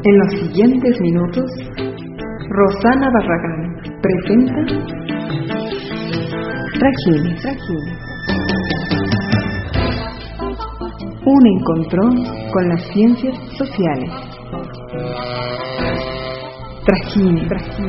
En los siguientes minutos, Rosana Barragán presenta Trajines. Un encontrón con las ciencias sociales. Trajines.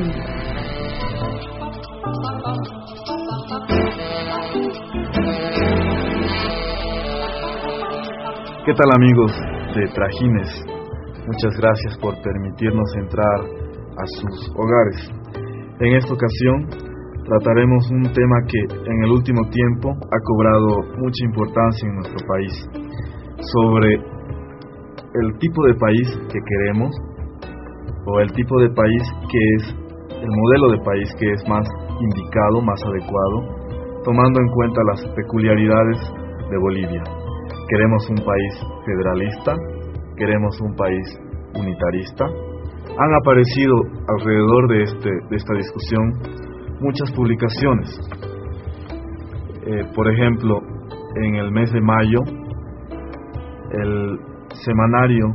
¿Qué tal, amigos de Trajines? Muchas gracias por permitirnos entrar a sus hogares. En esta ocasión trataremos un tema que en el último tiempo ha cobrado mucha importancia en nuestro país, sobre el tipo de país que queremos o el tipo de país que es el modelo de país que es más indicado, más adecuado, tomando en cuenta las peculiaridades de Bolivia. ¿Queremos un país federalista? ¿Queremos un país unitarista? Han aparecido alrededor de esta discusión muchas publicaciones. Por ejemplo, en el mes de mayo, el semanario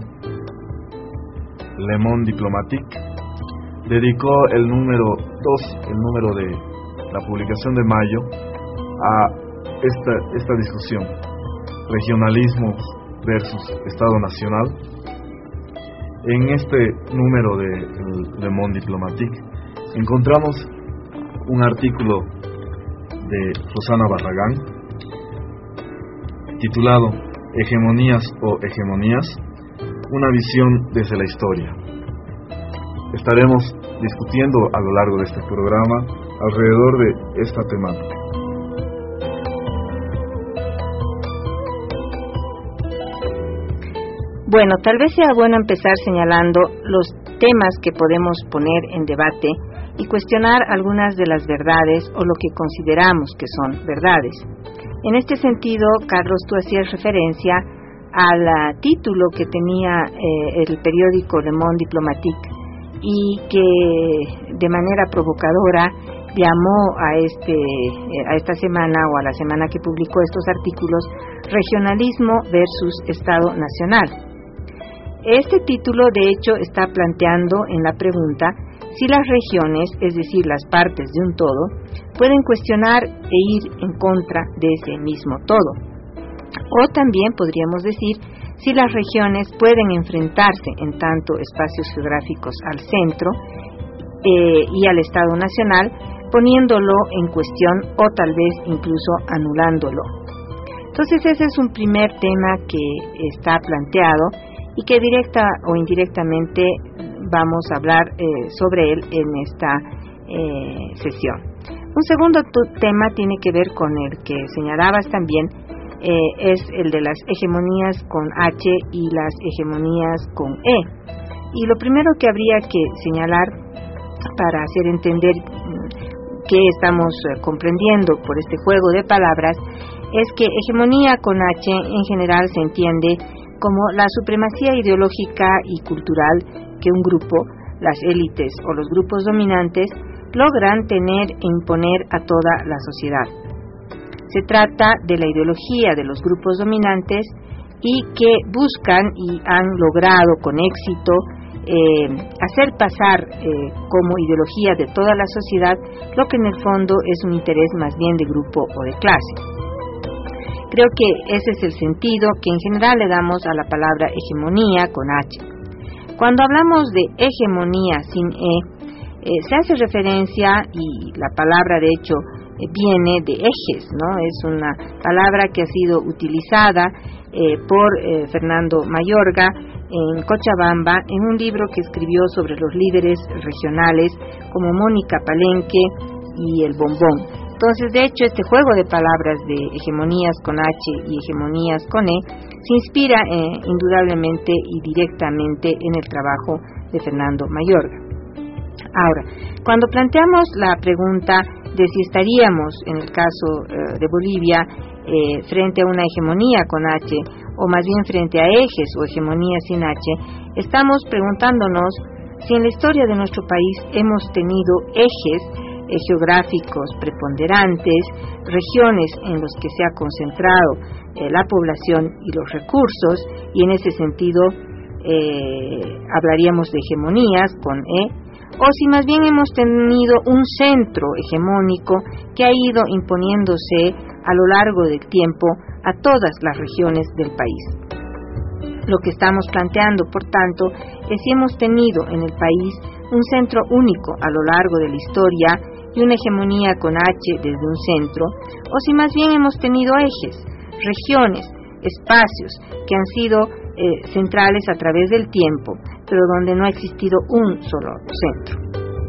Le Monde Diplomatique dedicó el número 2, el número de la publicación de mayo, a esta discusión: regionalismo versus Estado Nacional. En este número de Le Monde Diplomatique encontramos un artículo de Rosana Barragán titulado Hegemonías o Hegemonías, una visión desde la historia. Estaremos discutiendo a lo largo de este programa alrededor de esta temática. Bueno, tal vez sea bueno empezar señalando los temas que podemos poner en debate y cuestionar algunas de las verdades o lo que consideramos que son verdades. En este sentido, Carlos, tú hacías referencia al título que tenía el periódico Le Monde Diplomatique y que de manera provocadora llamó a esta semana o a la semana que publicó estos artículos Regionalismo versus Estado Nacional. Este título, de hecho, está planteando en la pregunta si las regiones, es decir, las partes de un todo, pueden cuestionar e ir en contra de ese mismo todo. O también podríamos decir si las regiones pueden enfrentarse en tanto espacios geográficos al centro y al Estado Nacional, poniéndolo en cuestión o tal vez incluso anulándolo. Entonces ese es un primer tema que está planteado y que directa o indirectamente vamos a hablar sobre él en esta sesión. Un segundo tema tiene que ver con el que señalabas también, es el de las hegemonías con H y las hegemonías con E. Y lo primero que habría que señalar para hacer entender qué estamos comprendiendo por este juego de palabras es que hegemonía con H en general se entiende como la supremacía ideológica y cultural que un grupo, las élites o los grupos dominantes, logran tener e imponer a toda la sociedad. Se trata de la ideología de los grupos dominantes y que buscan y han logrado con éxito hacer pasar como ideología de toda la sociedad lo que en el fondo es un interés más bien de grupo o de clase. Creo que ese es el sentido que en general le damos a la palabra hegemonía con H. Cuando hablamos de hegemonía sin E, se hace referencia, y la palabra de hecho viene de ejes, ¿no? Es una palabra que ha sido utilizada por Fernando Mayorga en Cochabamba en un libro que escribió sobre los líderes regionales como Mónica Palenque y el Bombón. Entonces, de hecho, este juego de palabras de hegemonías con H y hegemonías con E se inspira indudablemente y directamente en el trabajo de Fernando Mayorga. Ahora, cuando planteamos la pregunta de si estaríamos, en el caso de Bolivia, frente a una hegemonía con H o más bien frente a ejes o hegemonías sin H, estamos preguntándonos si en la historia de nuestro país hemos tenido ejes geográficos preponderantes, regiones en los que se ha concentrado la población y los recursos, y en ese sentido hablaríamos de hegemonías con E, o si más bien hemos tenido un centro hegemónico que ha ido imponiéndose a lo largo del tiempo a todas las regiones del país. Lo que estamos planteando, por tanto, es si hemos tenido en el país un centro único a lo largo de la historia y una hegemonía con H desde un centro, o si más bien hemos tenido ejes, regiones, espacios que han sido centrales a través del tiempo, pero donde no ha existido un solo centro.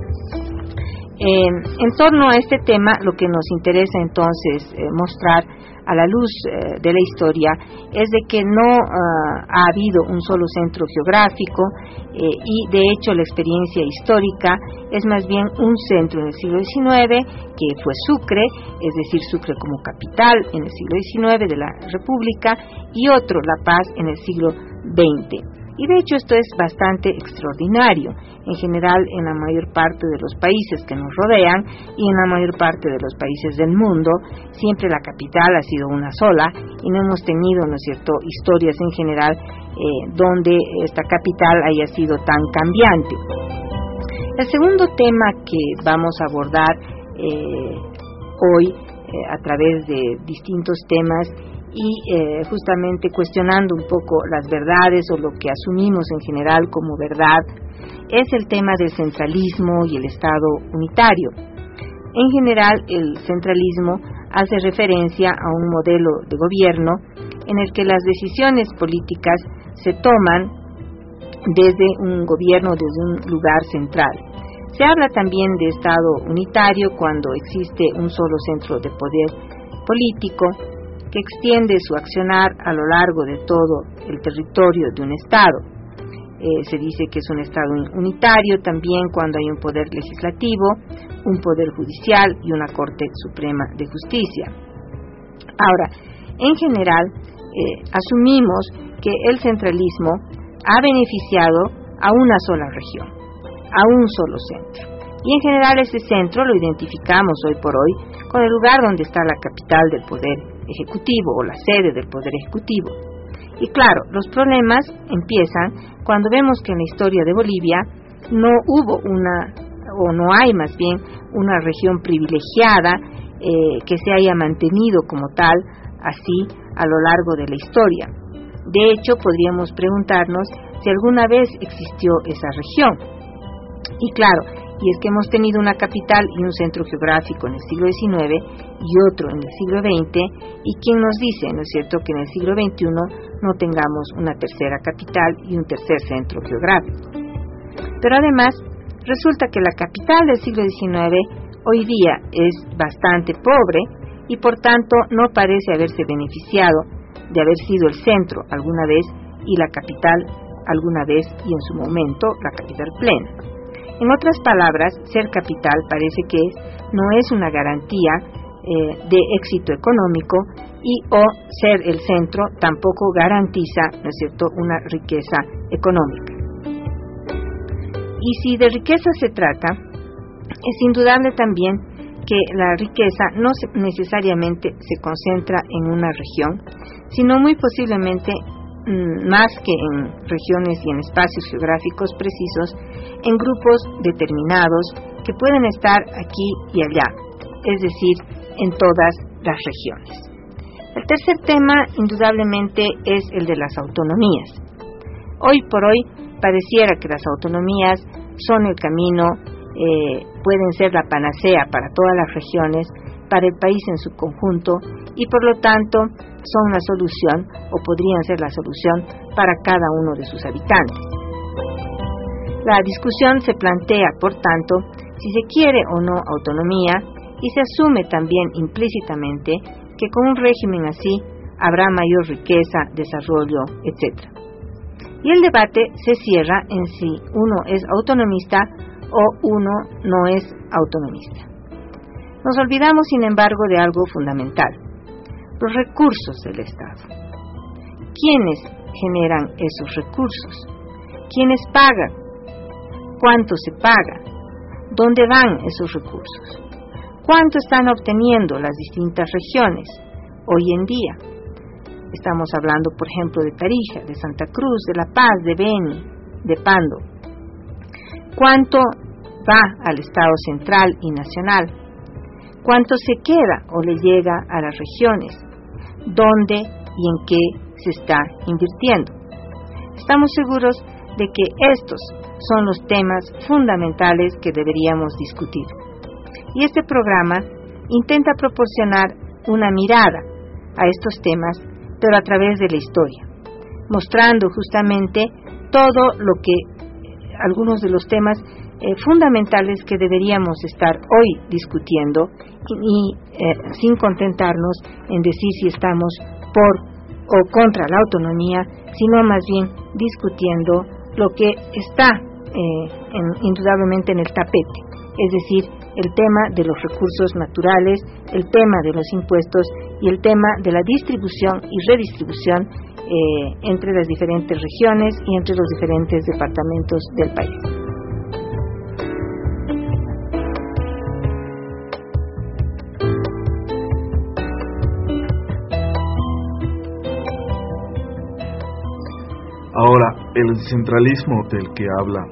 En torno a este tema, lo que nos interesa entonces mostrar a la luz de la historia es de que no ha habido un solo centro geográfico y de hecho la experiencia histórica es más bien un centro en el siglo XIX que fue Sucre, es decir, Sucre como capital en el siglo XIX de la República, y otro, La Paz, en el siglo XX. Y de hecho esto es bastante extraordinario, en general en la mayor parte de los países que nos rodean y en la mayor parte de los países del mundo, siempre la capital ha sido una sola y no hemos tenido, ¿no es cierto?, historias en general donde esta capital haya sido tan cambiante. El segundo tema que vamos a abordar hoy a través de distintos temas y justamente cuestionando un poco las verdades o lo que asumimos en general como verdad, es el tema del centralismo y el Estado unitario. En general, el centralismo hace referencia a un modelo de gobierno en el que las decisiones políticas se toman desde un gobierno, desde un lugar central. Se habla también de Estado unitario cuando existe un solo centro de poder político que extiende su accionar a lo largo de todo el territorio de un Estado. Se dice que es un Estado unitario también cuando hay un poder legislativo, un poder judicial y una Corte Suprema de Justicia. Ahora, en general, asumimos que el centralismo ha beneficiado a una sola región, a un solo centro. Y en general ese centro lo identificamos hoy por hoy con el lugar donde está la capital del poder ejecutivo o la sede del poder ejecutivo. Y claro, los problemas empiezan cuando vemos que en la historia de Bolivia no hubo o no hay más bien una región privilegiada que se haya mantenido como tal así a lo largo de la historia. De hecho, podríamos preguntarnos si alguna vez existió esa región. Y claro, y es que hemos tenido una capital y un centro geográfico en el siglo XIX y otro en el siglo XX, y quién nos dice, ¿no es cierto?, que en el siglo XXI no tengamos una tercera capital y un tercer centro geográfico. Pero además, resulta que la capital del siglo XIX hoy día es bastante pobre y por tanto no parece haberse beneficiado de haber sido el centro alguna vez y la capital alguna vez y en su momento la capital plena. En otras palabras, ser capital parece que no es una garantía de éxito económico y o ser el centro tampoco garantiza, ¿no es cierto?, una riqueza económica. Y si de riqueza se trata, es indudable también que la riqueza no necesariamente se concentra en una región, sino muy posiblemente más que en regiones y en espacios geográficos precisos, en grupos determinados que pueden estar aquí y allá, es decir, en todas las regiones. El tercer tema, indudablemente, es el de las autonomías. Hoy por hoy, pareciera que las autonomías son el camino, pueden ser la panacea para todas las regiones, para el país en su conjunto, y por lo tanto son la solución, o podrían ser la solución, para cada uno de sus habitantes. La discusión se plantea, por tanto, si se quiere o no autonomía, y se asume también implícitamente que con un régimen así habrá mayor riqueza, desarrollo, etc. Y el debate se cierra en si uno es autonomista o uno no es autonomista. Nos olvidamos, sin embargo, de algo fundamental: los recursos del Estado. ¿Quiénes generan esos recursos? ¿Quiénes pagan? ¿Cuánto se paga? ¿Dónde van esos recursos? ¿Cuánto están obteniendo las distintas regiones hoy en día? Estamos hablando, por ejemplo, de Tarija, de Santa Cruz, de La Paz, de Beni, de Pando. ¿Cuánto va al Estado central y nacional? ¿Cuánto se queda o le llega a las regiones? ¿Dónde y en qué se está invirtiendo? Estamos seguros de que estos son los temas fundamentales que deberíamos discutir. Y este programa intenta proporcionar una mirada a estos temas, pero a través de la historia, mostrando justamente todo lo que, algunos de los temas fundamentales que deberíamos estar hoy discutiendo y sin contentarnos en decir si estamos por o contra la autonomía, sino más bien discutiendo lo que está indudablemente en el tapete, es decir, el tema de los recursos naturales, el tema de los impuestos y el tema de la distribución y redistribución entre las diferentes regiones y entre los diferentes departamentos del país. Ahora, el centralismo del que habla,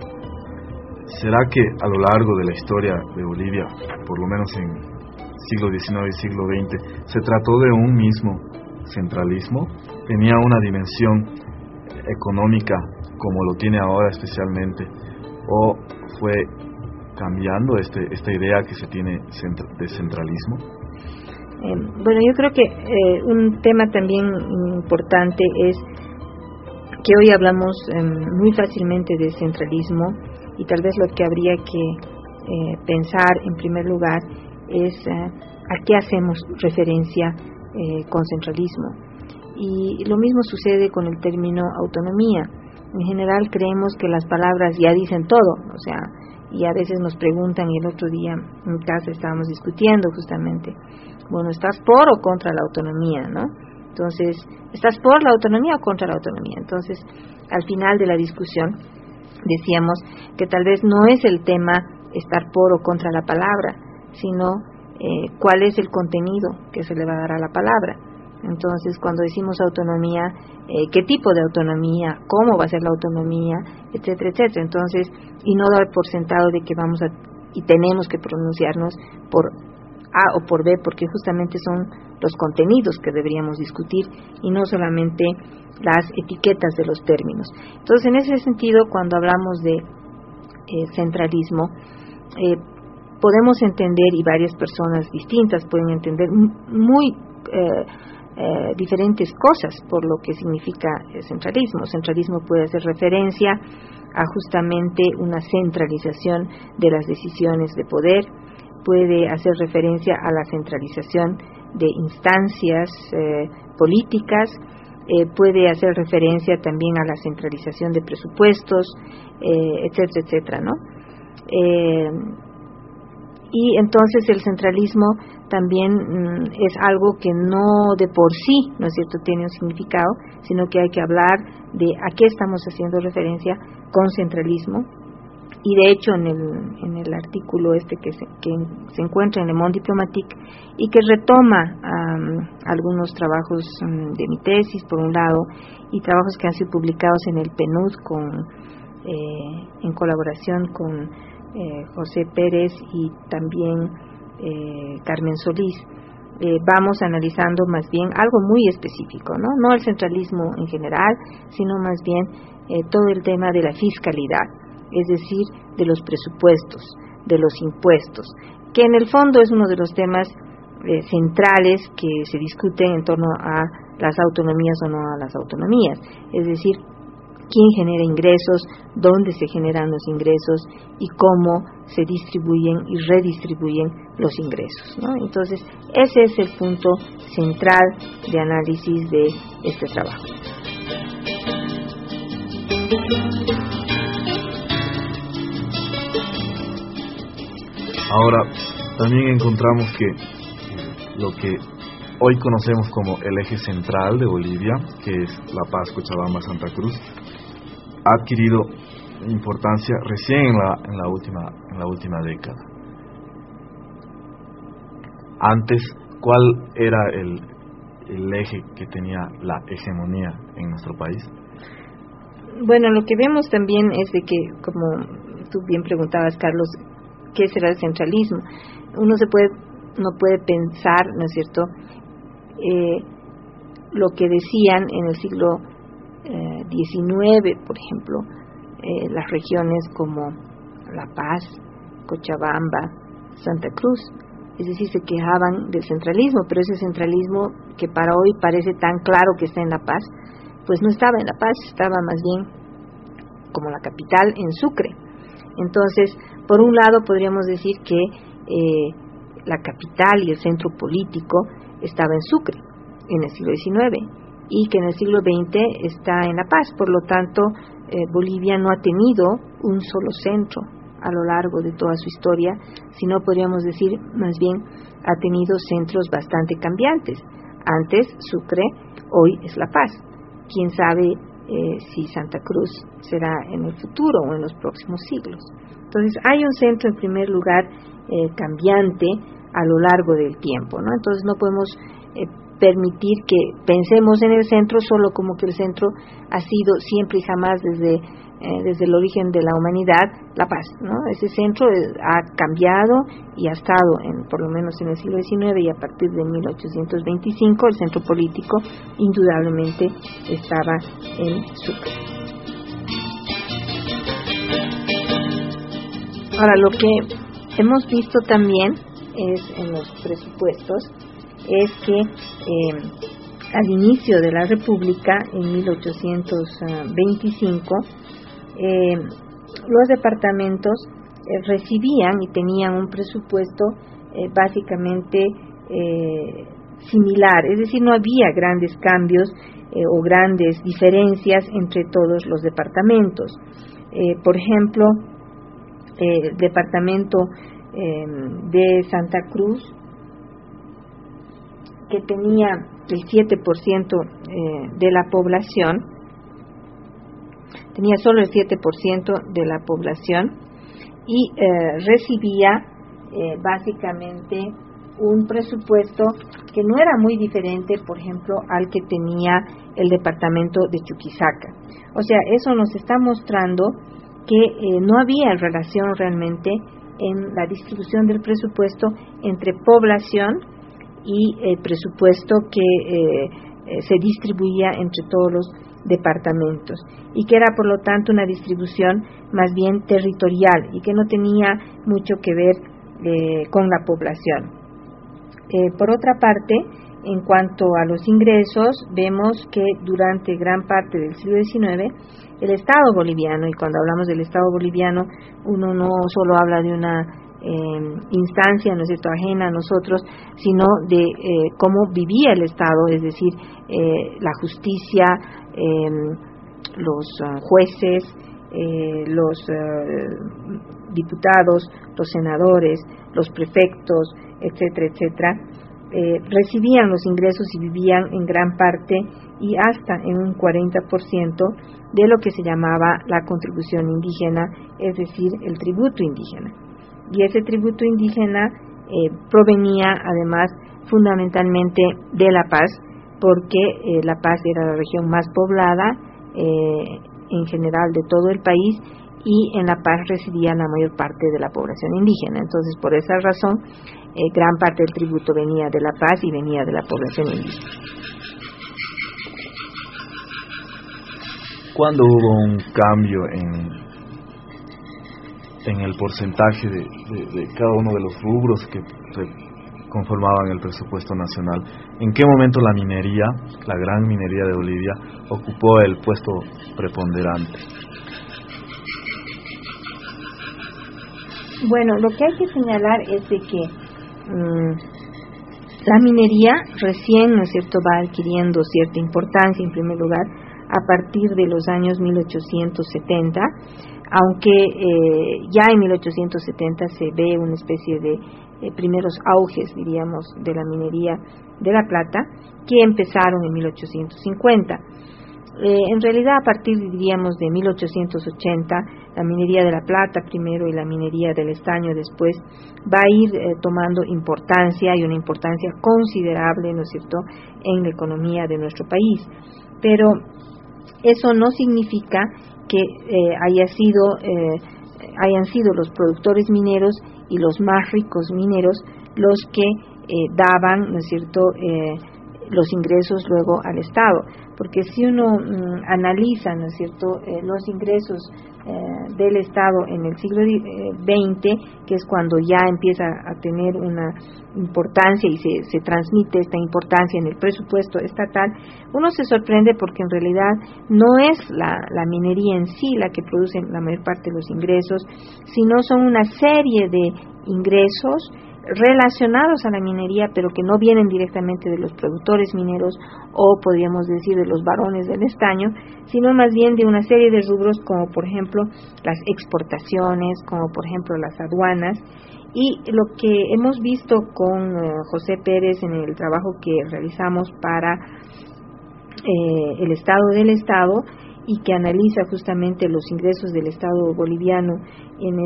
¿será que a lo largo de la historia de Bolivia, por lo menos en siglo XIX y siglo XX, se trató de un mismo centralismo? ¿Tenía una dimensión económica como lo tiene ahora especialmente? ¿O fue cambiando esta idea que se tiene de centralismo? Bueno, yo creo que un tema también importante es que hoy hablamos muy fácilmente de centralismo, y tal vez lo que habría que pensar en primer lugar es a qué hacemos referencia con centralismo. Y lo mismo sucede con el término autonomía. En general creemos que las palabras ya dicen todo, o sea, y a veces nos preguntan, y el otro día en mi casa estábamos discutiendo justamente, bueno, ¿estás por o contra la autonomía, no? Entonces, ¿estás por la autonomía o contra la autonomía? Entonces, al final de la discusión decíamos que tal vez no es el tema estar por o contra la palabra, sino cuál es el contenido que se le va a dar a la palabra. Entonces, cuando decimos autonomía, ¿qué tipo de autonomía? ¿Cómo va a ser la autonomía? Etcétera, etcétera. Entonces, y no dar por sentado de que vamos a y tenemos que pronunciarnos por A o por B, porque justamente son los contenidos que deberíamos discutir y no solamente las etiquetas de los términos. Entonces, en ese sentido, cuando hablamos de centralismo, podemos entender, y varias personas distintas pueden entender muy diferentes cosas por lo que significa centralismo. Centralismo puede hacer referencia a justamente una centralización de las decisiones de poder, puede hacer referencia a la centralización de instancias políticas, puede hacer referencia también a la centralización de presupuestos, etcétera, etcétera, ¿no? Y entonces el centralismo también es algo que no de por sí, ¿no es cierto?, tiene un significado, sino que hay que hablar de a qué estamos haciendo referencia con centralismo. Y de hecho en el artículo que se encuentra en Le Monde Diplomatique y que retoma algunos trabajos de mi tesis por un lado y trabajos que han sido publicados en el PNUD en colaboración con José Pérez y también Carmen Solís, vamos analizando más bien algo muy específico, no el centralismo en general, sino más bien todo el tema de la fiscalidad, es decir, de los presupuestos, de los impuestos, que en el fondo es uno de los temas centrales que se discuten en torno a las autonomías o no a las autonomías, es decir, quién genera ingresos, dónde se generan los ingresos y cómo se distribuyen y redistribuyen los ingresos, ¿no? Entonces, ese es el punto central de análisis de este trabajo. Ahora, también encontramos que lo que hoy conocemos como el eje central de Bolivia, que es La Paz, Cochabamba, Santa Cruz, ha adquirido importancia recién en la última década. Antes, ¿cuál era el eje que tenía la hegemonía en nuestro país? Bueno, lo que vemos también es de que, como tú bien preguntabas, Carlos, ¿qué será el centralismo? Uno no puede pensar, ¿no es cierto?, lo que decían en el siglo XIX, por ejemplo, las regiones como La Paz, Cochabamba, Santa Cruz, es decir, se quejaban del centralismo, pero ese centralismo que para hoy parece tan claro que está en La Paz, pues no estaba en La Paz, estaba más bien como la capital en Sucre. Entonces, por un lado podríamos decir que la capital y el centro político estaba en Sucre en el siglo XIX y que en el siglo XX está en La Paz. Por lo tanto, Bolivia no ha tenido un solo centro a lo largo de toda su historia, sino podríamos decir más bien ha tenido centros bastante cambiantes. Antes Sucre, hoy es La Paz. Quién sabe si Santa Cruz será en el futuro o en los próximos siglos. Entonces hay un centro en primer lugar cambiante a lo largo del tiempo, ¿no? Entonces no podemos permitir que pensemos en el centro solo como que el centro ha sido siempre y jamás desde el origen de la humanidad La Paz, ¿no? Ese centro ha cambiado y ha estado por lo menos en el siglo XIX, y a partir de 1825 el centro político indudablemente estaba en Sucre. Ahora, lo que hemos visto también es en los presupuestos es que al inicio de la República, en 1825, los departamentos recibían y tenían un presupuesto básicamente similar, es decir, no había grandes cambios o grandes diferencias entre todos los departamentos. Por ejemplo, el departamento de Santa Cruz, que tenía el 7% de la población, tenía solo el 7% de la población y recibía básicamente un presupuesto que no era muy diferente, por ejemplo, al que tenía el departamento de Chuquisaca. O sea, eso nos está mostrando que no había relación realmente en la distribución del presupuesto entre población y el presupuesto que se distribuía entre todos los departamentos, y que era por lo tanto una distribución más bien territorial y que no tenía mucho que ver con la población. Por otra parte, en cuanto a los ingresos, vemos que durante gran parte del siglo XIX el Estado boliviano, y cuando hablamos del Estado boliviano uno no solo habla de una instancia, ¿no es cierto?, ajena a nosotros, sino de cómo vivía el Estado, es decir, la justicia, los jueces, los diputados, los senadores, los prefectos, etcétera, etcétera, recibían los ingresos y vivían en gran parte y hasta en un 40% de lo que se llamaba la contribución indígena, es decir, el tributo indígena. Y ese tributo indígena provenía además fundamentalmente de La Paz, porque La Paz era la región más poblada en general de todo el país, y en La Paz residía la mayor parte de la población indígena. Entonces, por esa razón, gran parte del tributo venía de La Paz y venía de la población indígena. ¿Cuándo hubo un cambio en el porcentaje de cada uno de los rubros que conformaban el presupuesto nacional? ¿En qué momento la minería, la gran minería de Bolivia, ocupó el puesto preponderante? Bueno, lo que hay que señalar es de que la minería recién, ¿no es cierto?, va adquiriendo cierta importancia, en primer lugar, a partir de los años 1870, aunque ya en 1870 se ve una especie de primeros auges, diríamos, de la minería de la plata, que empezaron en 1850. En realidad, a partir, diríamos, de 1880, la minería de la plata primero y la minería del estaño después va a ir tomando importancia, y una importancia considerable, ¿no es cierto?, en la economía de nuestro país. Pero eso no significa que hayan sido los productores mineros y los más ricos mineros los que daban, ¿no es cierto?, los ingresos luego al Estado, porque si uno analiza, ¿no es cierto?, los ingresos del Estado en el siglo XX, que es cuando ya empieza a tener una importancia y se transmite esta importancia en el presupuesto estatal, uno se sorprende porque en realidad no es la minería en sí la que produce la mayor parte de los ingresos, sino son una serie de ingresos relacionados a la minería, pero que no vienen directamente de los productores mineros o podríamos decir de los varones del estaño, sino más bien de una serie de rubros como por ejemplo las exportaciones, como por ejemplo las aduanas. Y lo que hemos visto con José Pérez en el trabajo que realizamos para el Estado del Estado, y que analiza justamente los ingresos del Estado boliviano en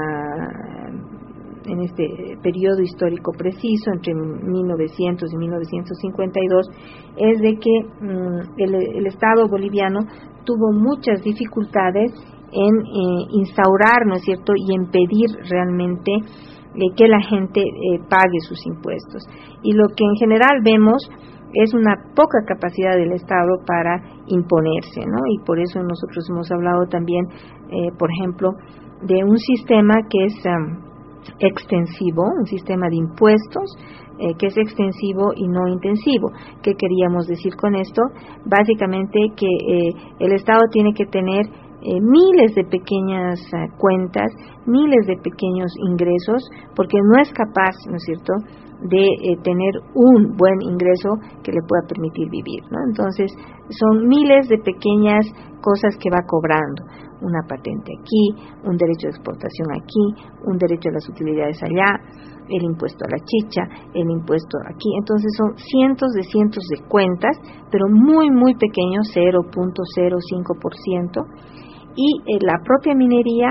este periodo histórico preciso, entre 1900 y 1952, es de que el Estado boliviano tuvo muchas dificultades en instaurar, ¿no es cierto?, y en pedir realmente que la gente pague sus impuestos. Y lo que en general vemos es una poca capacidad del Estado para imponerse, ¿no? Y por eso nosotros hemos hablado también, por ejemplo, de un sistema que es extensivo, un sistema de impuestos que es extensivo y no intensivo. ¿Qué queríamos decir con esto? Básicamente que el Estado tiene que tener miles de pequeñas cuentas, miles de pequeños ingresos, porque no es capaz, ¿no es cierto?, de tener un buen ingreso que le pueda permitir vivir, ¿no? Entonces, son miles de pequeñas cosas que va cobrando. Una patente aquí, un derecho de exportación aquí, un derecho a las utilidades allá, el impuesto a la chicha, el impuesto aquí. Entonces son cientos de cuentas, pero muy, muy pequeños, 0.05%. Y la propia minería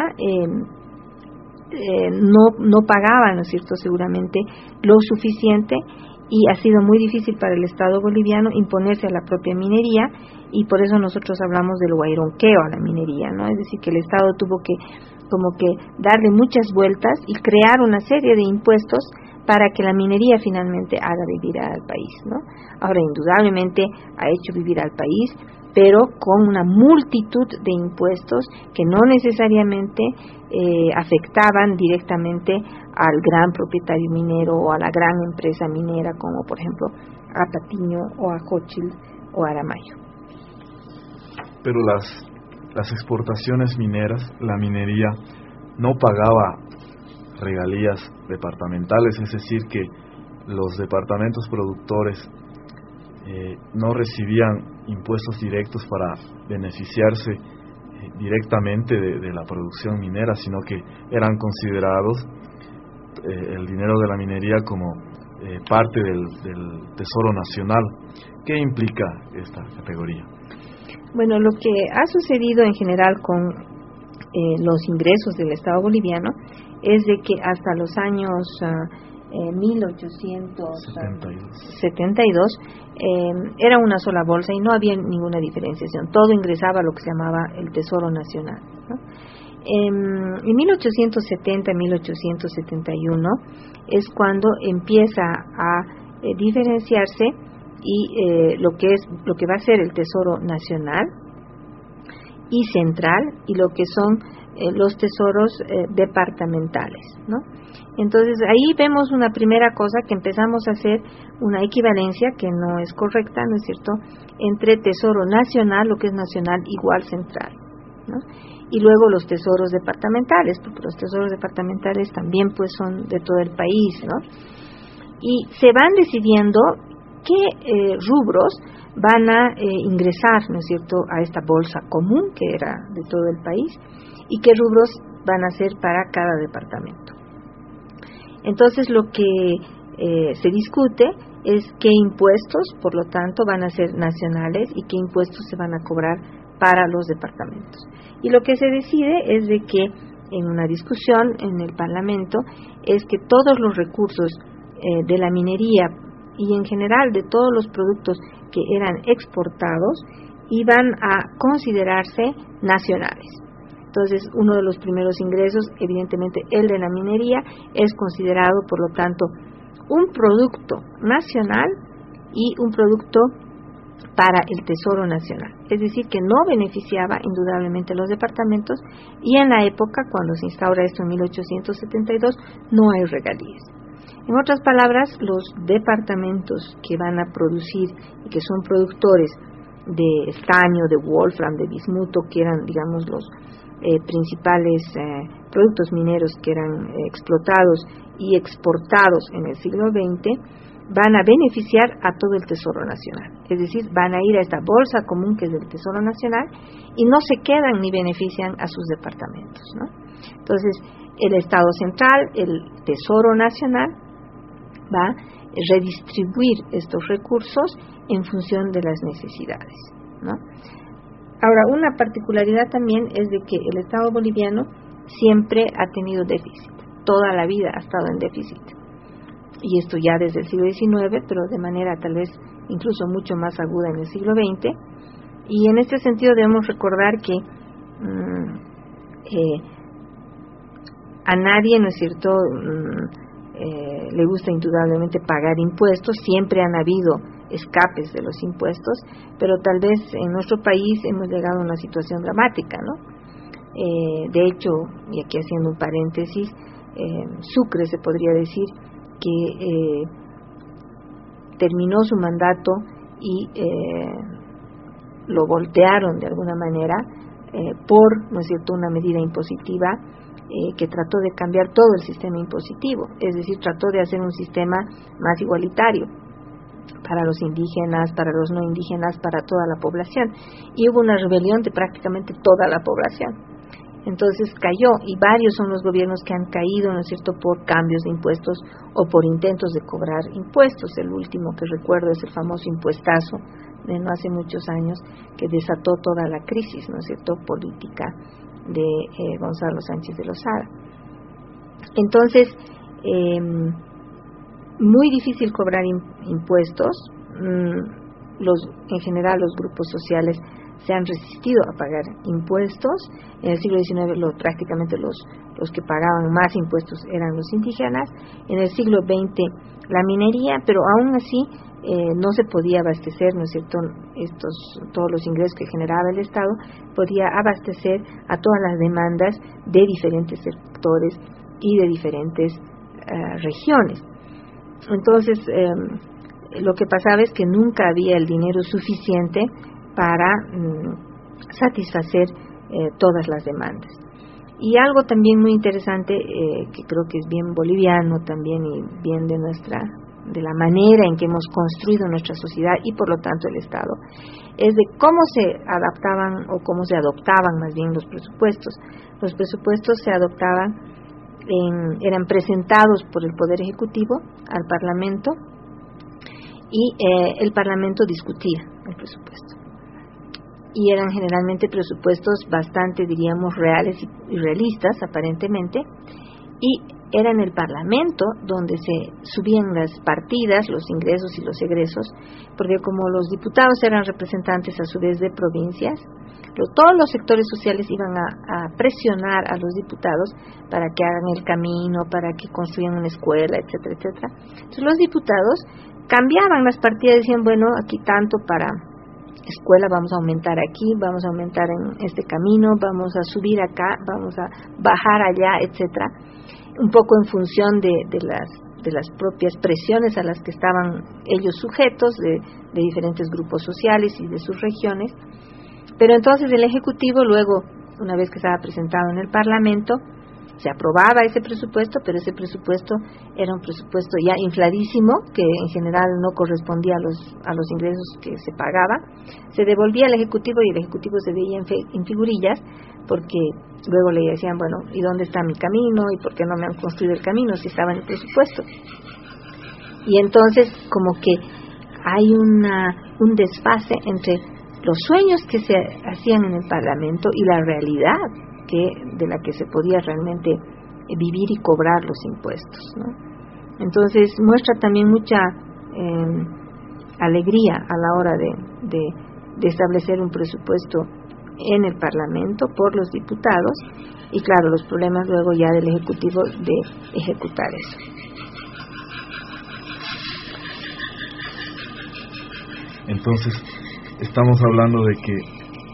no pagaba, ¿no es cierto?, seguramente lo suficiente, y ha sido muy difícil para el Estado boliviano imponerse a la propia minería, y por eso nosotros hablamos del guaironqueo a la minería, ¿no? Es decir, que el Estado tuvo que como que darle muchas vueltas y crear una serie de impuestos para que la minería finalmente haga vivir al país, ¿no? Ahora, indudablemente ha hecho vivir al país, pero con una multitud de impuestos que no necesariamente afectaban directamente al gran propietario minero o a la gran empresa minera, como por ejemplo a Patiño o a Xochitl o a Aramayo. Pero las exportaciones mineras, la minería no pagaba regalías departamentales, es decir, que los departamentos productores no recibían impuestos directos para beneficiarse directamente de la producción minera, sino que eran considerados el dinero de la minería como parte del Tesoro Nacional. ¿Qué implica esta categoría? Bueno, lo que ha sucedido en general con los ingresos del Estado boliviano es de que hasta los años 1872 era una sola bolsa y no había ninguna diferenciación, todo ingresaba a lo que se llamaba el Tesoro Nacional, ¿no? En 1870-1871 es cuando empieza a diferenciarse y lo que va a ser el Tesoro Nacional y Central, y lo que son los tesoros departamentales, ¿no? Entonces ahí vemos una primera cosa, que empezamos a hacer una equivalencia que no es correcta, ¿no es cierto?, entre Tesoro Nacional, lo que es nacional, igual central, ¿no? Y luego los tesoros departamentales, porque los tesoros departamentales también pues son de todo el país, ¿no? Y se van decidiendo qué rubros van a ingresar, ¿no es cierto?, a esta bolsa común que era de todo el país, y qué rubros van a ser para cada departamento. Entonces lo que se discute es qué impuestos, por lo tanto, van a ser nacionales y qué impuestos se van a cobrar para los departamentos. Y lo que se decide es de que en una discusión en el Parlamento es que todos los recursos de la minería y en general de todos los productos que eran exportados iban a considerarse nacionales. Entonces, uno de los primeros ingresos, evidentemente el de la minería, es considerado, por lo tanto, un producto nacional y un producto para el Tesoro Nacional. Es decir, que no beneficiaba indudablemente a los departamentos, y en la época, cuando se instaura esto en 1872, no hay regalías. En otras palabras, los departamentos que van a producir y que son productores de estaño, de wolfram, de bismuto, que eran, digamos, los principales productos mineros que eran explotados y exportados en el siglo XX, van a beneficiar a todo el Tesoro Nacional. Es decir, van a ir a esta bolsa común que es del Tesoro Nacional y no se quedan ni benefician a sus departamentos, ¿no? Entonces, el Estado Central, el Tesoro Nacional, va a redistribuir estos recursos en función de las necesidades, ¿no? Ahora, una particularidad también es de que el Estado boliviano siempre ha tenido déficit, toda la vida ha estado en déficit, y esto ya desde el siglo XIX, pero de manera tal vez incluso mucho más aguda en el siglo XX, y en este sentido debemos recordar que a nadie, ¿no es cierto?, le gusta indudablemente pagar impuestos, siempre han habido escapes de los impuestos, pero tal vez en nuestro país hemos llegado a una situación dramática, ¿no? De hecho, y aquí haciendo un paréntesis, Sucre se podría decir que terminó su mandato y lo voltearon de alguna manera por, ¿no es cierto?, una medida impositiva que trató de cambiar todo el sistema impositivo, es decir, trató de hacer un sistema más igualitario para los indígenas, para los no indígenas, para toda la población, y hubo una rebelión de prácticamente toda la población. Entonces cayó, y varios son los gobiernos que han caído, ¿no es cierto?, por cambios de impuestos o por intentos de cobrar impuestos. El último que recuerdo es el famoso impuestazo de no hace muchos años, que desató toda la crisis, ¿no es cierto?, política de Gonzalo Sánchez de Lozada. Entonces, muy difícil cobrar impuestos. En general los grupos sociales se han resistido a pagar impuestos. En el siglo XIX prácticamente los que pagaban más impuestos eran los indígenas. En el siglo XX la minería, pero aún así no se podía abastecer, ¿no es cierto?, todos los ingresos que generaba el Estado podía abastecer a todas las demandas de diferentes sectores y de diferentes regiones. Entonces, lo que pasaba es que nunca había el dinero suficiente para satisfacer todas las demandas. Y algo también muy interesante, que creo que es bien boliviano también y bien de la manera en que hemos construido nuestra sociedad y por lo tanto el Estado, es de cómo se adaptaban o cómo se adoptaban más bien los presupuestos. Los presupuestos se adoptaban, eran presentados por el Poder Ejecutivo al Parlamento y el Parlamento discutía el presupuesto. Y eran generalmente presupuestos bastante, diríamos, reales y realistas aparentemente, y era en el Parlamento donde se subían las partidas, los ingresos y los egresos, porque como los diputados eran representantes a su vez de provincias, todos los sectores sociales iban a presionar a los diputados para que hagan el camino, para que construyan una escuela, etcétera, etcétera. Entonces los diputados cambiaban las partidas, decían, bueno, aquí tanto para escuela, vamos a aumentar aquí, vamos a aumentar en este camino, vamos a subir acá, vamos a bajar allá, etcétera, un poco en función de las propias presiones a las que estaban ellos sujetos de diferentes grupos sociales y de sus regiones. Pero entonces el Ejecutivo luego, una vez que estaba presentado en el Parlamento, se aprobaba ese presupuesto, pero ese presupuesto era un presupuesto ya infladísimo, que en general no correspondía a los ingresos que se pagaba. Se devolvía al Ejecutivo y el Ejecutivo se veía en figurillas, porque luego le decían, bueno, ¿y dónde está mi camino? ¿Y por qué no me han construido el camino si estaba en el presupuesto? Y entonces como que hay un desfase entre los sueños que se hacían en el Parlamento y la realidad de la que se podía realmente vivir y cobrar los impuestos, ¿no? Entonces muestra también mucha alegría a la hora de establecer un presupuesto en el Parlamento por los diputados y claro, los problemas luego ya del Ejecutivo de ejecutar eso. Entonces, estamos hablando de que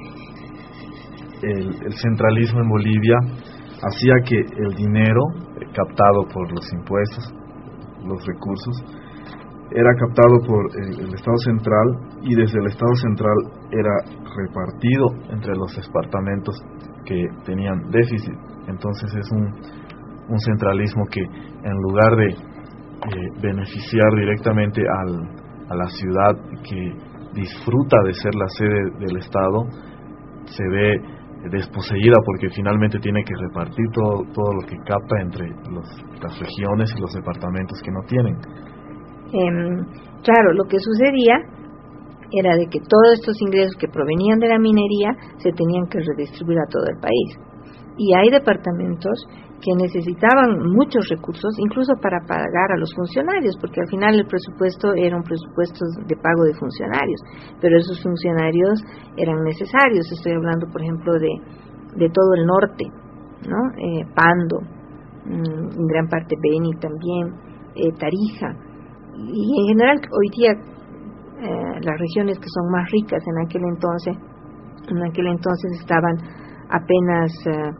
el centralismo en Bolivia hacía que el dinero captado por los impuestos, los recursos, era captado por el Estado central y desde el Estado central era repartido entre los departamentos que tenían déficit. Entonces es un centralismo que en lugar de beneficiar directamente a la ciudad que disfruta de ser la sede del Estado, se ve desposeída porque finalmente tiene que repartir todo lo que capta entre las regiones y los departamentos que no tienen. Claro, lo que sucedía era de que todos estos ingresos que provenían de la minería se tenían que redistribuir a todo el país. Y hay departamentos que necesitaban muchos recursos, incluso para pagar a los funcionarios, porque al final el presupuesto era un presupuesto de pago de funcionarios, pero esos funcionarios eran necesarios. Estoy hablando, por ejemplo, de todo el norte, ¿no? Pando, en gran parte Beni también, Tarija, y en general hoy día las regiones que son más ricas en aquel entonces estaban apenas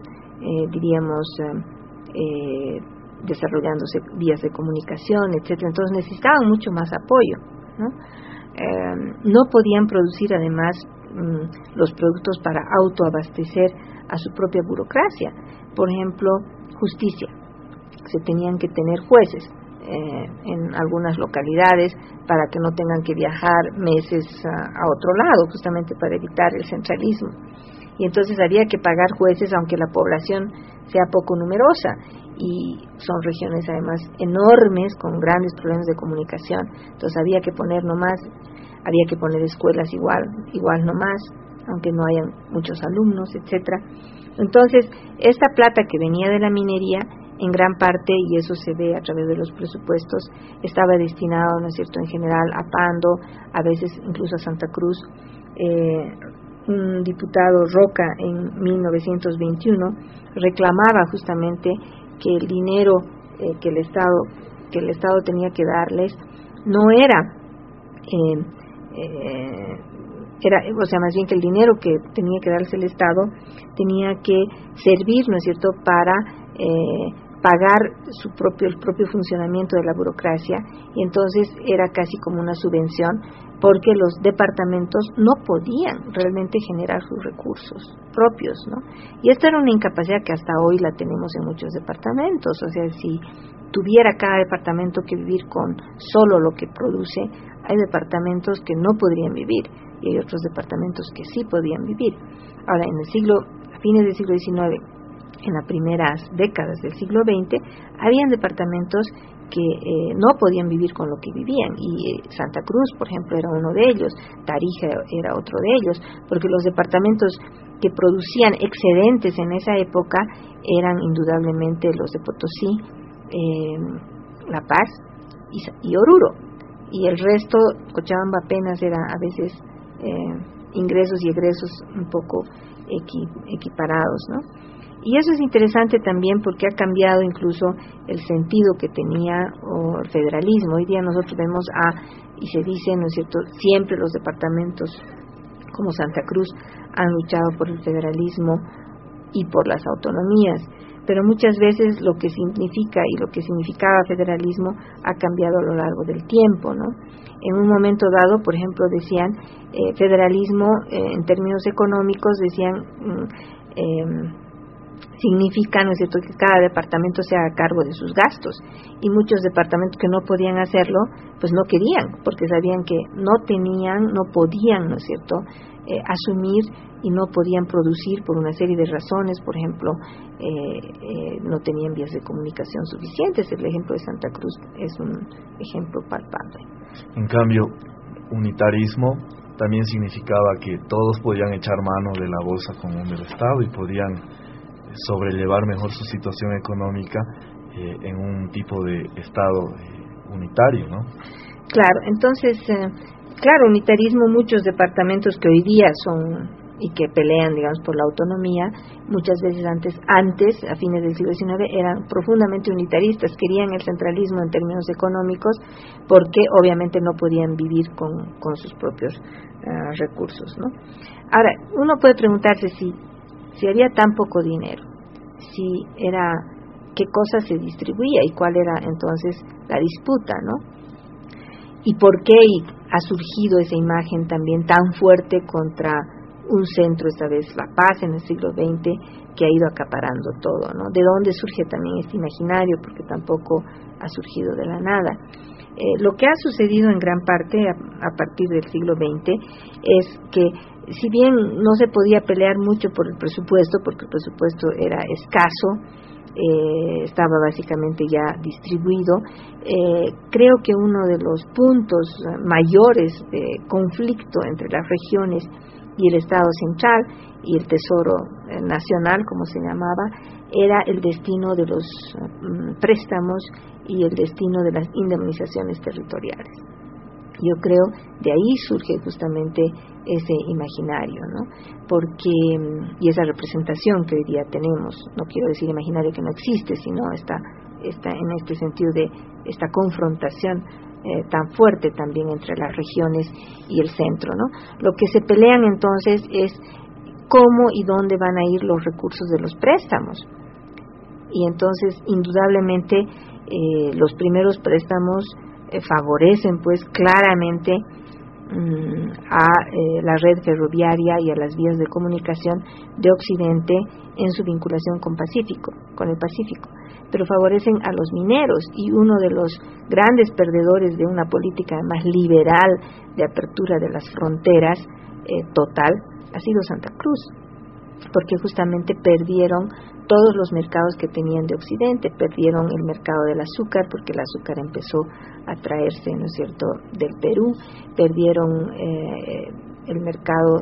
desarrollándose vías de comunicación, etcétera. Entonces necesitaban mucho más apoyo, ¿no? No podían producir además los productos para autoabastecer a su propia burocracia. Por ejemplo, justicia. Se tenían que tener jueces en algunas localidades para que no tengan que viajar meses a otro lado, justamente para evitar el centralismo. Y entonces había que pagar jueces aunque la población sea poco numerosa, y son regiones además enormes con grandes problemas de comunicación. Entonces había que poner escuelas igual nomás, aunque no hayan muchos alumnos, etcétera. Entonces esta plata que venía de la minería, en gran parte, y eso se ve a través de los presupuestos, estaba destinado, ¿no es cierto?, en general a Pando, a veces incluso a Santa Cruz. Un diputado, Roca, en 1921 reclamaba justamente que el dinero que el Estado tenía que darles no era más bien que el dinero que tenía que darse el Estado tenía que servir, ¿no es cierto?, para pagar el propio funcionamiento de la burocracia, y entonces era casi como una subvención, porque los departamentos no podían realmente generar sus recursos propios, ¿no? Y esta era una incapacidad que hasta hoy la tenemos en muchos departamentos. O sea, si tuviera cada departamento que vivir con solo lo que produce, hay departamentos que no podrían vivir y hay otros departamentos que sí podían vivir. Ahora, a fines del siglo XIX, en las primeras décadas del siglo XX, habían departamentos que no podían vivir con lo que vivían, y Santa Cruz, por ejemplo, era uno de ellos, Tarija era otro de ellos, porque los departamentos que producían excedentes en esa época eran indudablemente los de Potosí, La Paz y Oruro, y el resto, Cochabamba apenas era a veces ingresos y egresos un poco equiparados, ¿no? Y eso es interesante también porque ha cambiado incluso el sentido que tenía el federalismo. Hoy día nosotros vemos y se dice, ¿no es cierto?, siempre los departamentos como Santa Cruz han luchado por el federalismo y por las autonomías, pero muchas veces lo que significa y lo que significaba federalismo ha cambiado a lo largo del tiempo, ¿no? En un momento dado, por ejemplo, decían federalismo en términos económicos, decían significa, ¿no es cierto?, que cada departamento se haga cargo de sus gastos, y muchos departamentos que no podían hacerlo, pues no querían, porque sabían que no podían, ¿no es cierto?, asumir y no podían producir por una serie de razones. Por ejemplo, no tenían vías de comunicación suficientes. El ejemplo de Santa Cruz es un ejemplo palpable. En cambio, unitarismo también significaba que todos podían echar mano de la bolsa común del Estado y podían sobrellevar mejor su situación económica en un tipo de Estado unitario, ¿no? Claro, entonces, unitarismo, muchos departamentos que hoy día son y que pelean, digamos, por la autonomía, muchas veces antes, a fines del siglo XIX, eran profundamente unitaristas, querían el centralismo en términos económicos, porque obviamente no podían vivir con sus propios recursos, ¿no? Ahora, uno puede preguntarse si había tan poco dinero, qué cosa se distribuía y cuál era entonces la disputa, ¿no? Y por qué ha surgido esa imagen también tan fuerte contra un centro, esta vez La Paz, en el siglo XX, que ha ido acaparando todo, ¿no? ¿De dónde surge también este imaginario? Porque tampoco ha surgido de la nada. Lo que ha sucedido en gran parte a partir del siglo XX es que, si bien no se podía pelear mucho por el presupuesto, porque el presupuesto era escaso, estaba básicamente ya distribuido, creo que uno de los puntos mayores de conflicto entre las regiones y el Estado central y el Tesoro Nacional, como se llamaba, era el destino de los préstamos y el destino de las indemnizaciones territoriales. Yo creo de ahí surge justamente ese imaginario, ¿no? Y esa representación que hoy día tenemos, no quiero decir imaginario que no existe, sino está en este sentido de esta confrontación tan fuerte también entre las regiones y el centro, ¿no? Lo que se pelean entonces es cómo y dónde van a ir los recursos de los préstamos. Y entonces, indudablemente, los primeros préstamos favorecen pues claramente a la red ferroviaria y a las vías de comunicación de Occidente en su vinculación con el Pacífico, pero favorecen a los mineros, y uno de los grandes perdedores de una política más liberal de apertura de las fronteras total ha sido Santa Cruz, porque justamente perdieron todos los mercados que tenían de Occidente, perdieron el mercado del azúcar, porque el azúcar empezó a traerse, ¿no es cierto?, del Perú, perdieron el mercado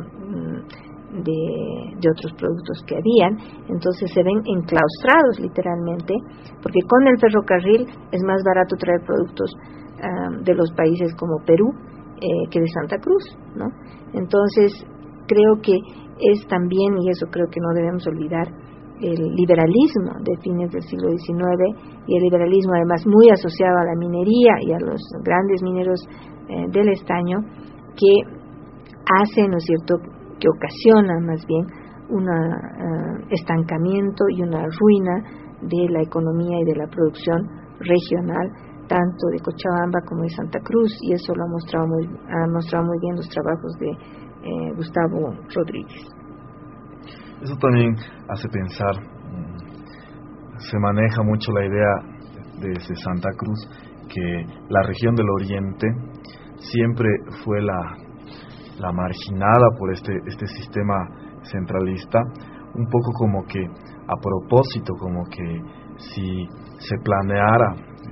de otros productos que habían. Entonces se ven enclaustrados literalmente, porque con el ferrocarril es más barato traer productos de los países como Perú que de Santa Cruz, ¿no? Entonces creo que es también, y eso creo que no debemos olvidar, el liberalismo de fines del siglo XIX, y el liberalismo además muy asociado a la minería y a los grandes mineros del estaño, que hace, ¿no es cierto?, que ocasiona más bien un estancamiento y una ruina de la economía y de la producción regional, tanto de Cochabamba como de Santa Cruz, y eso lo ha mostrado muy bien los trabajos de Gustavo Rodríguez. Eso también hace pensar, se maneja mucho la idea desde Santa Cruz que la región del Oriente siempre fue la marginada por este sistema centralista, un poco como que a propósito, como que si se planeara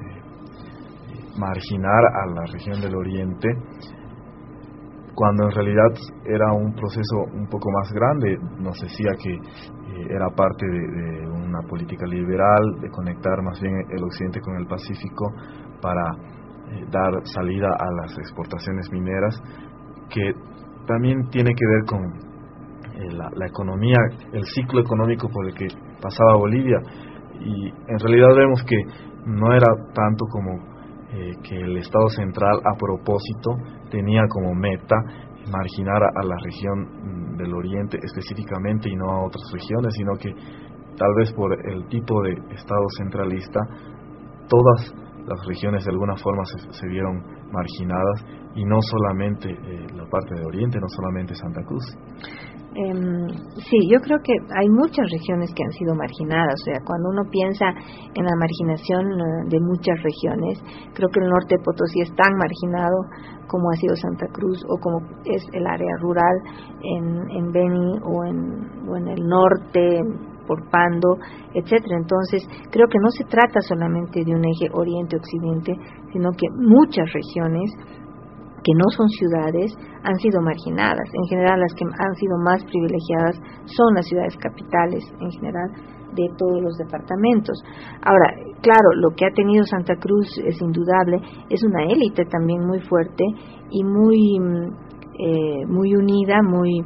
marginar a la región del Oriente, cuando en realidad era un proceso un poco más grande. Nos decía que era parte de una política liberal, de conectar más bien el Occidente con el Pacífico para dar salida a las exportaciones mineras, que también tiene que ver con la economía, el ciclo económico por el que pasaba Bolivia. Y en realidad vemos que no era tanto como que el Estado central a propósito tenía como meta marginar a la región del Oriente específicamente y no a otras regiones, sino que tal vez por el tipo de Estado centralista todas las regiones de alguna forma se vieron marginadas, y no solamente la parte de Oriente, no solamente Santa Cruz. Sí, yo creo que hay muchas regiones que han sido marginadas. O sea, cuando uno piensa en la marginación de muchas regiones, creo que el norte de Potosí es tan marginado como ha sido Santa Cruz o como es el área rural en Beni o en el norte por Pando, etcétera. Entonces, creo que no se trata solamente de un eje oriente-occidente, sino que muchas regiones que no son ciudades han sido marginadas. En general, las que han sido más privilegiadas son las ciudades capitales, en general, de todos los departamentos. Ahora, claro, lo que ha tenido Santa Cruz es indudable, es una élite también muy fuerte y muy unida, muy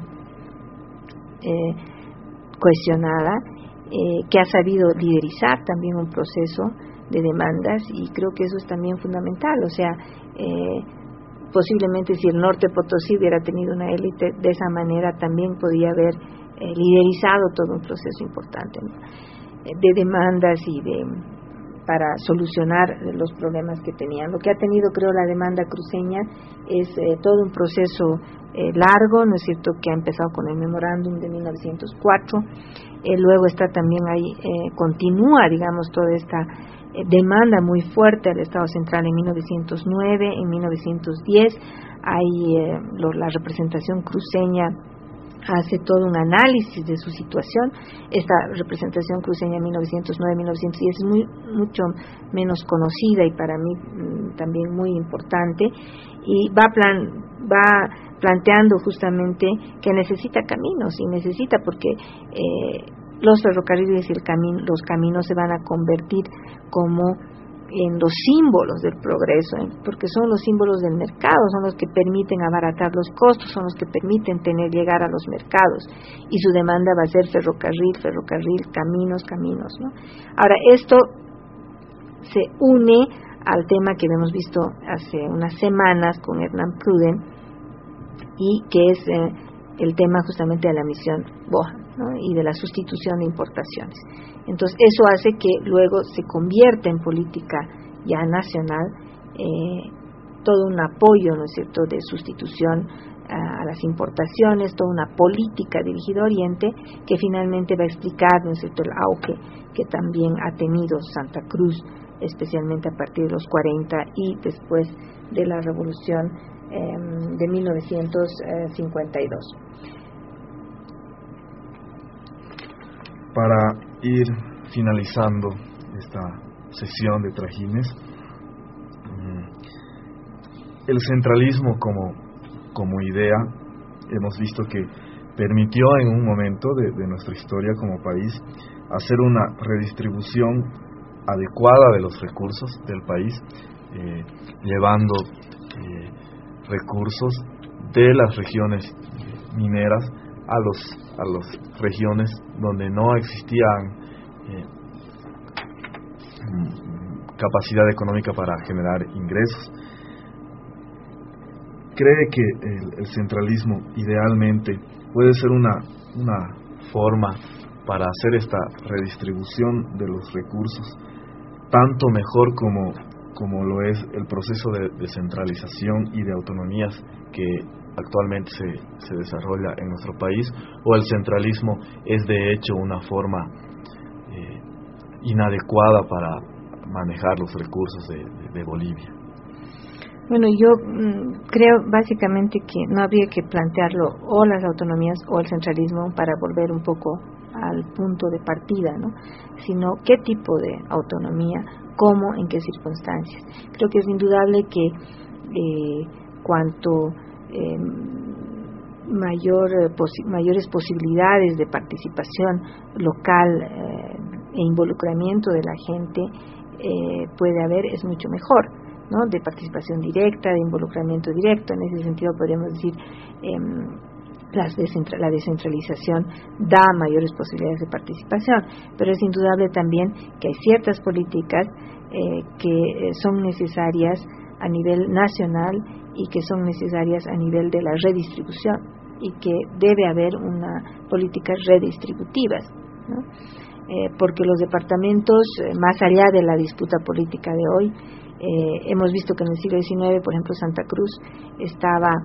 cohesionada, que ha sabido liderizar también un proceso de demandas, y creo que eso es también fundamental. O sea, posiblemente si el norte Potosí hubiera tenido una élite de esa manera, también podía haber liderizado todo un proceso importante, ¿no?, de demandas y para solucionar los problemas que tenían. Lo que ha tenido, creo, la demanda cruceña es todo un proceso largo, ¿no es cierto?, que ha empezado con el memorándum de 1904, luego está también ahí, continúa, digamos, toda esta demanda muy fuerte al Estado Central en 1909, en 1910, hay la representación cruceña hace todo un análisis de su situación. Esta representación cruceña en 1909-1910 es mucho menos conocida y para mí también muy importante, y va planteando justamente que necesita caminos, y necesita porque los ferrocarriles y los caminos se van a convertir como en los símbolos del progreso, porque son los símbolos del mercado, son los que permiten abaratar los costos, son los que permiten llegar a los mercados, y su demanda va a ser ferrocarril, caminos, ¿no? Ahora, esto se une al tema que hemos visto hace unas semanas con Hernán Pruden, y que es el tema justamente de la misión BOJA, ¿no?, y de la sustitución de importaciones. Entonces, eso hace que luego se convierta en política ya nacional todo un apoyo, ¿no es cierto?, de sustitución a las importaciones, toda una política dirigida a Oriente, que finalmente va a explicar, ¿no es cierto?, el auge que también ha tenido Santa Cruz, especialmente a partir de los 40 y después de la Revolución de 1952. Para ir finalizando esta sesión de Trajines, el centralismo como idea, hemos visto que permitió en un momento de nuestra historia como país hacer una redistribución adecuada de los recursos del país, llevando recursos de las regiones mineras a las regiones donde no existían capacidad económica para generar ingresos. ¿Cree que el centralismo idealmente puede ser una forma para hacer esta redistribución de los recursos tanto mejor como lo es el proceso de descentralización y de autonomías que actualmente se desarrolla en nuestro país, o el centralismo es de hecho una forma inadecuada para manejar los recursos de Bolivia? Bueno, yo creo básicamente que no habría que plantearlo o las autonomías o el centralismo para volver un poco al punto de partida, ¿no?, sino qué tipo de autonomía, cómo, en qué circunstancias. Creo que es indudable que cuanto mayores posibilidades de participación local e involucramiento de la gente puede haber, es mucho mejor, ¿no?, de participación directa, de involucramiento directo. En ese sentido podríamos decir la descentralización da mayores posibilidades de participación, pero es indudable también que hay ciertas políticas que son necesarias a nivel nacional y que son necesarias a nivel de la redistribución, y que debe haber una políticas redistributivas, ¿no?, porque los departamentos, más allá de la disputa política de hoy, hemos visto que en el siglo XIX, por ejemplo, Santa Cruz estaba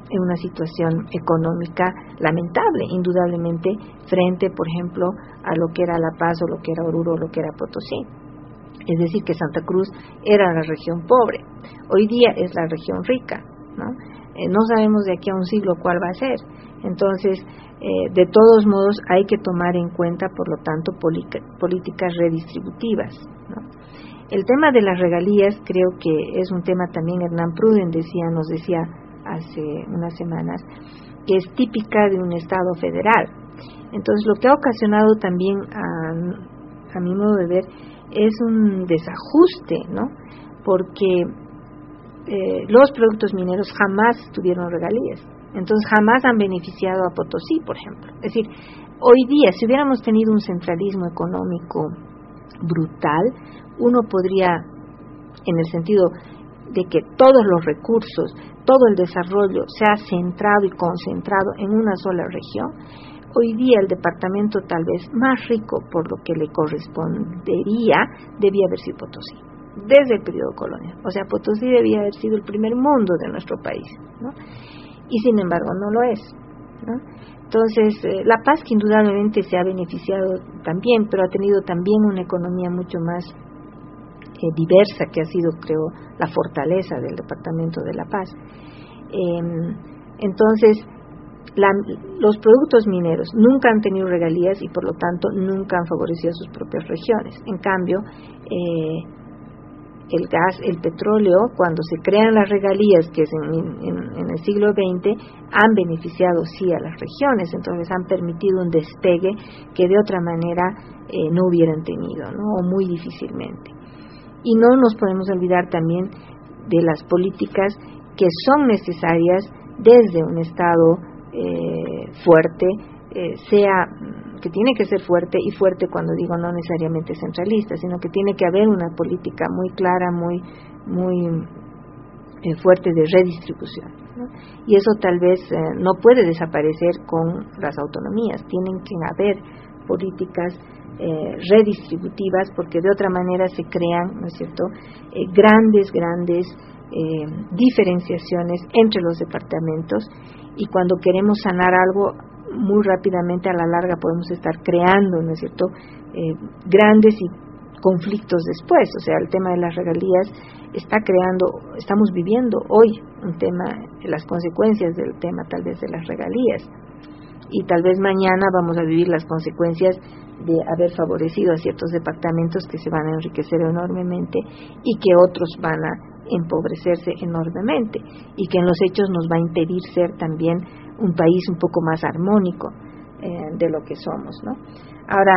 en una situación económica lamentable, indudablemente, frente, por ejemplo, a lo que era La Paz o lo que era Oruro o lo que era Potosí. Es decir, que Santa Cruz era la región pobre, hoy día es la región rica, ¿no? No sabemos de aquí a un siglo cuál va a ser. Entonces, de todos modos, hay que tomar en cuenta, por lo tanto, políticas redistributivas, ¿no? El tema de las regalías creo que es un tema también, Hernán Pruden nos decía hace unas semanas, que es típica de un Estado federal. Entonces, lo que ha ocasionado también, a mi modo de ver, es un desajuste, ¿no? Porque los productos mineros jamás tuvieron regalías, entonces jamás han beneficiado a Potosí, por ejemplo. Es decir, hoy día, si hubiéramos tenido un centralismo económico brutal, uno podría, en el sentido de que todos los recursos, todo el desarrollo se ha centrado y concentrado en una sola región, hoy día el departamento tal vez más rico por lo que le correspondería debía haber sido Potosí, desde el periodo colonial. O sea, Potosí debía haber sido el primer mundo de nuestro país, ¿no? Y sin embargo no lo es, ¿no? Entonces, La Paz, que indudablemente se ha beneficiado también, pero ha tenido también una economía mucho más diversa, que ha sido, creo, la fortaleza del departamento de La Paz. Entonces, los productos mineros nunca han tenido regalías y por lo tanto nunca han favorecido a sus propias regiones. En cambio, el gas, el petróleo, cuando se crean las regalías, que es en el siglo XX, han beneficiado sí a las regiones, entonces han permitido un despegue que de otra manera no hubieran tenido, ¿no? O muy difícilmente. Y no nos podemos olvidar también de las políticas que son necesarias desde un Estado fuerte, que tiene que ser fuerte, y fuerte cuando digo no necesariamente centralista, sino que tiene que haber una política muy clara, muy fuerte de redistribución, ¿no? Y eso tal vez no puede desaparecer con las autonomías, tienen que haber políticas redistributivas, porque de otra manera se crean, ¿no es cierto?, grandes diferenciaciones entre los departamentos, y cuando queremos sanar algo muy rápidamente, a la larga podemos estar creando, ¿no es cierto?, grandes conflictos después. O sea, el tema de las regalías estamos viviendo hoy un tema, las consecuencias del tema tal vez de las regalías, y tal vez mañana vamos a vivir las consecuencias de haber favorecido a ciertos departamentos que se van a enriquecer enormemente y que otros van a empobrecerse enormemente, y que en los hechos nos va a impedir ser también un país un poco más armónico de lo que somos, ¿no? Ahora,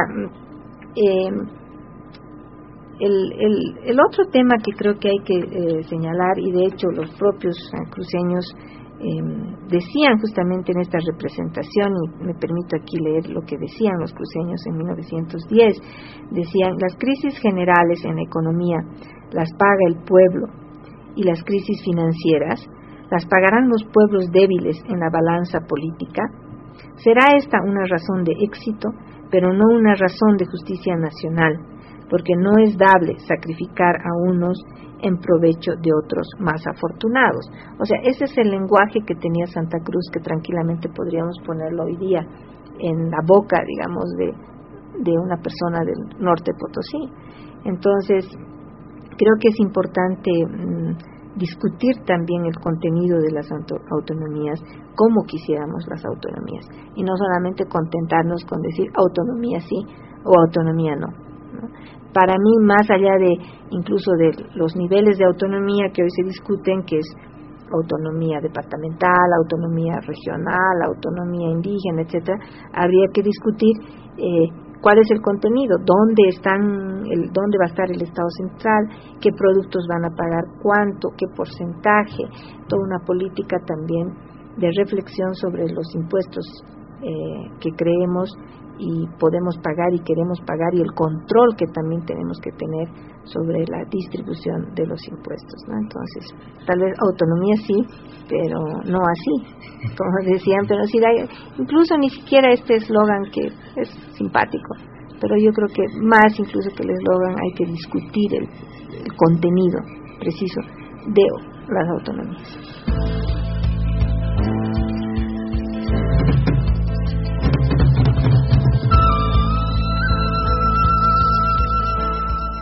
el otro tema que creo que hay que señalar, y de hecho los propios cruceños decían justamente en esta representación, y me permito aquí leer lo que decían los cruceños en 1910, decían: las crisis generales en la economía las paga el pueblo, y las crisis financieras las pagarán los pueblos débiles en la balanza política. Será esta una razón de éxito, pero no una razón de justicia nacional, porque no es dable sacrificar a unos en provecho de otros más afortunados. O sea, ese es el lenguaje que tenía Santa Cruz, que tranquilamente podríamos ponerlo hoy día en la boca, digamos, de una persona del norte Potosí. Entonces, creo que es importante discutir también el contenido de las autonomías, cómo quisiéramos las autonomías, y no solamente contentarnos con decir autonomía sí o autonomía no. Para mí, más allá de incluso de los niveles de autonomía que hoy se discuten, que es autonomía departamental, autonomía regional, autonomía indígena, etcétera, habría que discutir cuál es el contenido, dónde va a estar el Estado central, qué productos van a pagar cuánto, qué porcentaje, toda una política también de reflexión sobre los impuestos que creemos y podemos pagar y queremos pagar, y el control que también tenemos que tener sobre la distribución de los impuestos, ¿no? Entonces, tal vez autonomía sí, pero no así, como decían, pero sí, incluso ni siquiera este eslogan que es simpático, pero yo creo que más incluso que el eslogan hay que discutir el contenido preciso de las autonomías.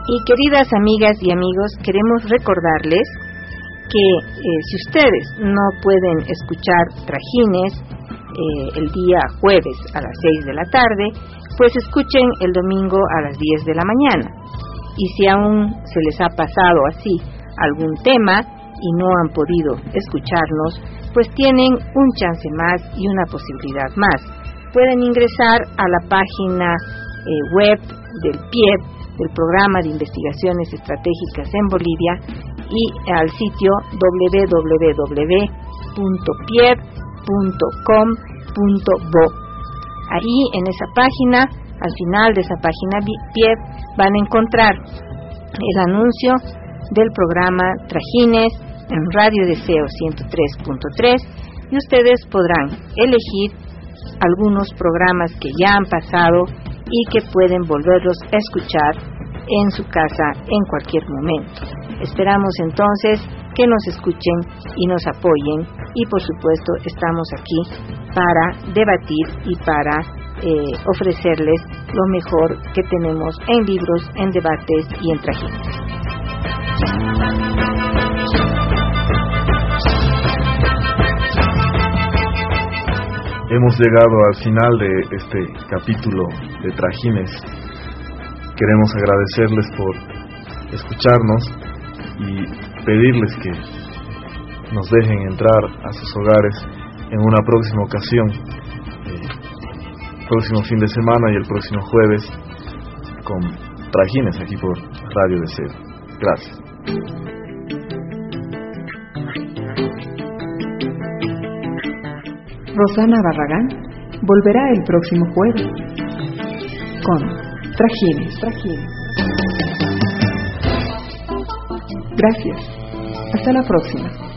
Y queridas amigas y amigos, queremos recordarles que si ustedes no pueden escuchar Trajines el día jueves a las 6 de la tarde, pues escuchen el domingo a las 10 de la mañana. Y si aún se les ha pasado así algún tema y no han podido escucharnos, pues tienen un chance más y una posibilidad más. Pueden ingresar a la página web del PIEB, del Programa de Investigaciones Estratégicas en Bolivia, y al sitio www.pieb.com.bo. Ahí en esa página, al final de esa página PIEB, van a encontrar el anuncio del programa Trajines en Radio Deseo 103.3 y ustedes podrán elegir algunos programas que ya han pasado y que pueden volverlos a escuchar en su casa en cualquier momento. Esperamos entonces que nos escuchen y nos apoyen, y por supuesto estamos aquí para debatir y para ofrecerles lo mejor que tenemos en libros, en debates y en Trajines. Hemos llegado al final de este capítulo de Trajines. Queremos agradecerles por escucharnos y pedirles que nos dejen entrar a sus hogares en una próxima ocasión, próximo fin de semana y el próximo jueves, con Trajines aquí por Radio Deseo. Gracias. Rosana Barragán volverá el próximo jueves con Trajines. Gracias. Hasta la próxima.